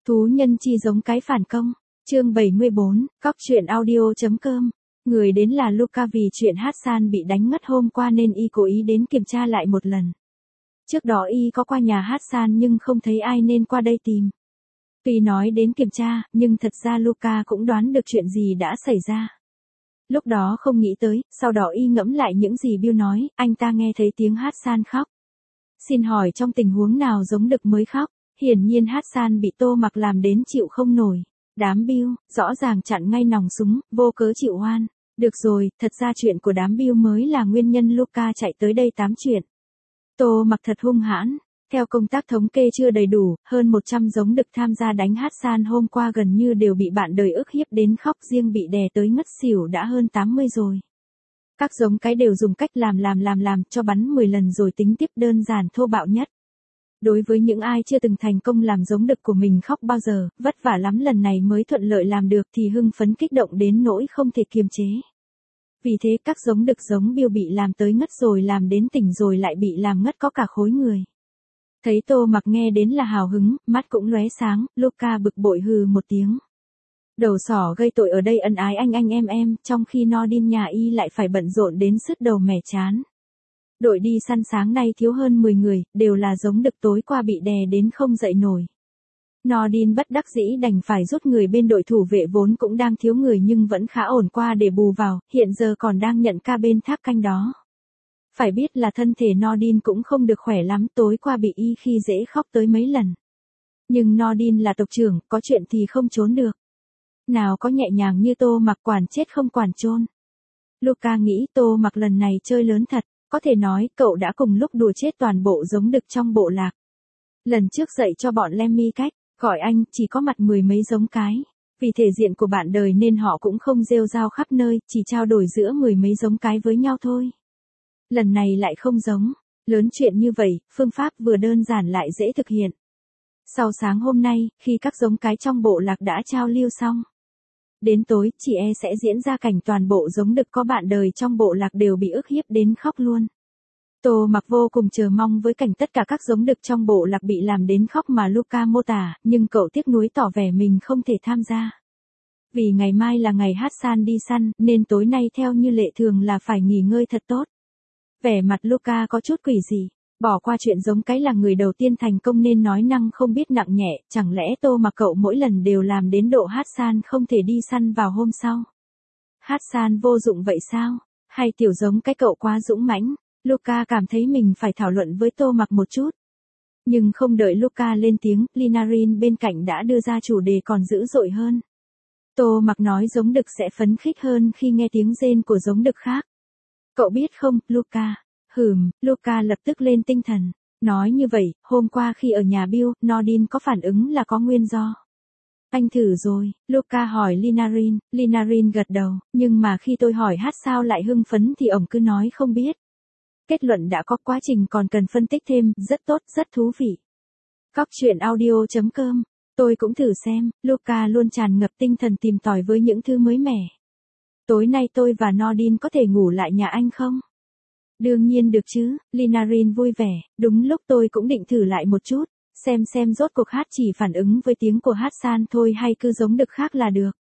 Thú nhân chi giống cái phản công. Chương 74, Cóc truyện audio.com. Người đến là Luca vì chuyện Hassan bị đánh ngất hôm qua nên y cố ý đến kiểm tra lại một lần. Trước đó y có qua nhà Hassan nhưng không thấy ai nên qua đây tìm. Tuy nói đến kiểm tra, nhưng thật ra Luca cũng đoán được chuyện gì đã xảy ra. Lúc đó không nghĩ tới, sau đó y ngẫm lại những gì Bill nói, anh ta nghe thấy tiếng Hassan khóc. Xin hỏi trong tình huống nào giống đực mới khóc? Hiển nhiên Hassan bị Tô Mặc làm đến chịu không nổi. Đám Bill, rõ ràng chặn ngay nòng súng, vô cớ chịu oan. Được rồi, thật ra chuyện của đám Bill mới là nguyên nhân Luca chạy tới đây tám chuyện. Tô Mặc thật hung hãn. Theo công tác thống kê chưa đầy đủ, hơn 100 giống đực tham gia đánh Hassan hôm qua gần như đều bị bạn đời ức hiếp đến khóc, riêng bị đè tới ngất xỉu đã hơn 80 rồi. Các giống cái đều dùng cách làm cho bắn 10 lần rồi tính tiếp, đơn giản thô bạo nhất. Đối với những ai chưa từng thành công làm giống đực của mình khóc bao giờ, vất vả lắm lần này mới thuận lợi làm được thì hưng phấn kích động đến nỗi không thể kiềm chế. Vì thế các giống đực giống Bill bị làm tới ngất rồi làm đến tỉnh rồi lại bị làm ngất có cả khối người. Thấy Tô Mặc nghe đến là hào hứng, mắt cũng lóe sáng, Luca bực bội hừ một tiếng. Đầu sỏ gây tội ở đây ân ái anh em, trong khi Nordin nhà y lại phải bận rộn đến sứt đầu mẻ chán. Đội đi săn sáng nay thiếu hơn 10 người, đều là giống đực tối qua bị đè đến không dậy nổi. Nordin bất đắc dĩ đành phải rút người bên đội thủ vệ vốn cũng đang thiếu người nhưng vẫn khá ổn qua để bù vào, hiện giờ còn đang nhận ca bên tháp canh đó. Phải biết là thân thể Nordin cũng không được khỏe lắm, tối qua bị y khi dễ khóc tới mấy lần. Nhưng Nordin là tộc trưởng, có chuyện thì không trốn được. Nào có nhẹ nhàng như Tô Mặc quản chết không quản chôn. Luca nghĩ Tô Mặc lần này chơi lớn thật, có thể nói cậu đã cùng lúc đùa chết toàn bộ giống đực trong bộ lạc. Lần trước dạy cho bọn Lemmy cách, gọi anh chỉ có mặt 10 mấy giống cái. Vì thể diện của bạn đời nên họ cũng không rêu rao khắp nơi, chỉ trao đổi giữa 10 mấy giống cái với nhau thôi. Lần này lại không giống, lớn chuyện như vậy, phương pháp vừa đơn giản lại dễ thực hiện. Sau sáng hôm nay, khi các giống cái trong bộ lạc đã trao lưu xong, đến tối, chỉ sẽ diễn ra cảnh toàn bộ giống đực có bạn đời trong bộ lạc đều bị ức hiếp đến khóc luôn. Tô Mặc vô cùng chờ mong với cảnh tất cả các giống đực trong bộ lạc bị làm đến khóc mà Luca mô tả, nhưng cậu tiếc nuối tỏ vẻ mình không thể tham gia. Vì ngày mai là ngày Hassan đi săn, nên tối nay theo như lệ thường là phải nghỉ ngơi thật tốt. Vẻ mặt Luca có chút quỷ dị, bỏ qua chuyện giống cái là người đầu tiên thành công nên nói năng không biết nặng nhẹ, chẳng lẽ Tô Mặc cậu mỗi lần đều làm đến độ Hassan không thể đi săn vào hôm sau. Hassan vô dụng vậy sao? Hay tiểu giống cái cậu quá dũng mãnh? Luca cảm thấy mình phải thảo luận với Tô Mặc một chút. Nhưng không đợi Luca lên tiếng, Linarin bên cạnh đã đưa ra chủ đề còn dữ dội hơn. Tô Mặc nói giống đực sẽ phấn khích hơn khi nghe tiếng rên của giống đực khác. Cậu biết không, Luca? Luca lập tức lên tinh thần. Nói như vậy, hôm qua khi ở nhà Bill, Nordin có phản ứng là có nguyên do. Anh thử rồi, Luca hỏi Linarin. Linarin gật đầu, nhưng mà khi tôi hỏi hát sao lại hưng phấn thì ổng cứ nói không biết. Kết luận đã có, quá trình còn cần phân tích thêm, rất tốt, rất thú vị. Cóc truyện audio.com, tôi cũng thử xem, Luca luôn tràn ngập tinh thần tìm tòi với những thứ mới mẻ. Tối nay tôi và Nordin có thể ngủ lại nhà anh không? Đương nhiên được chứ, Linarin vui vẻ, đúng lúc tôi cũng định thử lại một chút, xem rốt cuộc hát chỉ phản ứng với tiếng của Hassan thôi hay cứ giống đực khác là được.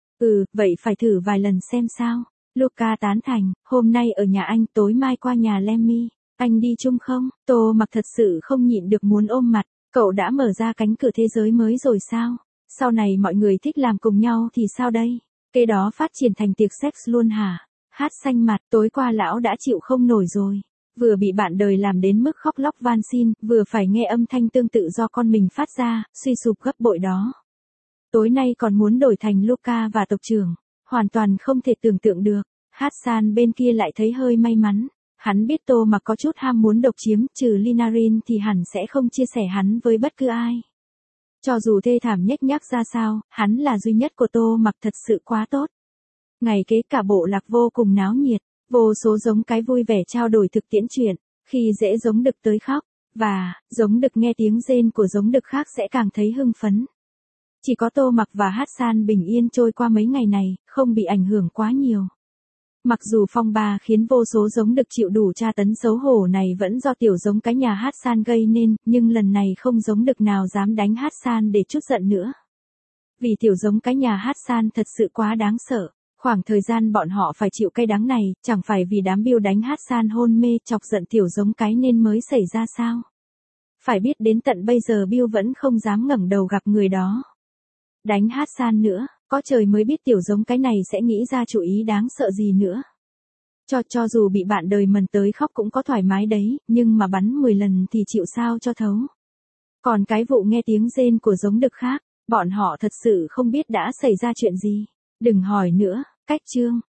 Vậy phải thử vài lần xem sao. Luca tán thành, hôm nay ở nhà anh, tối mai qua nhà Lemmy, anh đi chung không? Tô Mặc thật sự không nhịn được muốn ôm mặt, cậu đã mở ra cánh cửa thế giới mới rồi sao? Sau này mọi người thích làm cùng nhau thì sao đây? Cái đó phát triển thành tiệc sex luôn hả? Hát xanh mặt, tối qua lão đã chịu không nổi rồi. Vừa bị bạn đời làm đến mức khóc lóc van xin, vừa phải nghe âm thanh tương tự do con mình phát ra, suy sụp gấp bội đó. Tối nay còn muốn đổi thành Luca và tộc trưởng, hoàn toàn không thể tưởng tượng được. Hassan bên kia lại thấy hơi may mắn. Hắn biết Tô Mặc có chút ham muốn độc chiếm, trừ Linarin thì hẳn sẽ không chia sẻ hắn với bất cứ ai. Cho dù thê thảm nhếch nhác ra sao, hắn là duy nhất của Tô Mặc, thật sự quá tốt. Ngày kế cả bộ lạc vô cùng náo nhiệt, vô số giống cái vui vẻ trao đổi thực tiễn chuyện, khi dễ giống đực tới khóc, và giống đực nghe tiếng rên của giống đực khác sẽ càng thấy hưng phấn. Chỉ có Tô Mặc và Hassan bình yên trôi qua mấy ngày này, không bị ảnh hưởng quá nhiều. Mặc dù phong ba khiến vô số giống đực chịu đủ tra tấn xấu hổ này vẫn do tiểu giống cái nhà Hassan gây nên, nhưng lần này không giống đực nào dám đánh Hassan để chút giận nữa. Vì tiểu giống cái nhà Hassan thật sự quá đáng sợ. Khoảng thời gian bọn họ phải chịu cay đắng này, chẳng phải vì đám Bill đánh Hassan hôn mê chọc giận tiểu giống cái nên mới xảy ra sao? Phải biết đến tận bây giờ Bill vẫn không dám ngẩng đầu gặp người đó. Đánh Hassan nữa, có trời mới biết tiểu giống cái này sẽ nghĩ ra chủ ý đáng sợ gì nữa. Cho dù bị bạn đời mần tới khóc cũng có thoải mái đấy, nhưng mà bắn 10 lần thì chịu sao cho thấu. Còn cái vụ nghe tiếng rên của giống đực khác, bọn họ thật sự không biết đã xảy ra chuyện gì. Đừng hỏi nữa, cách chương.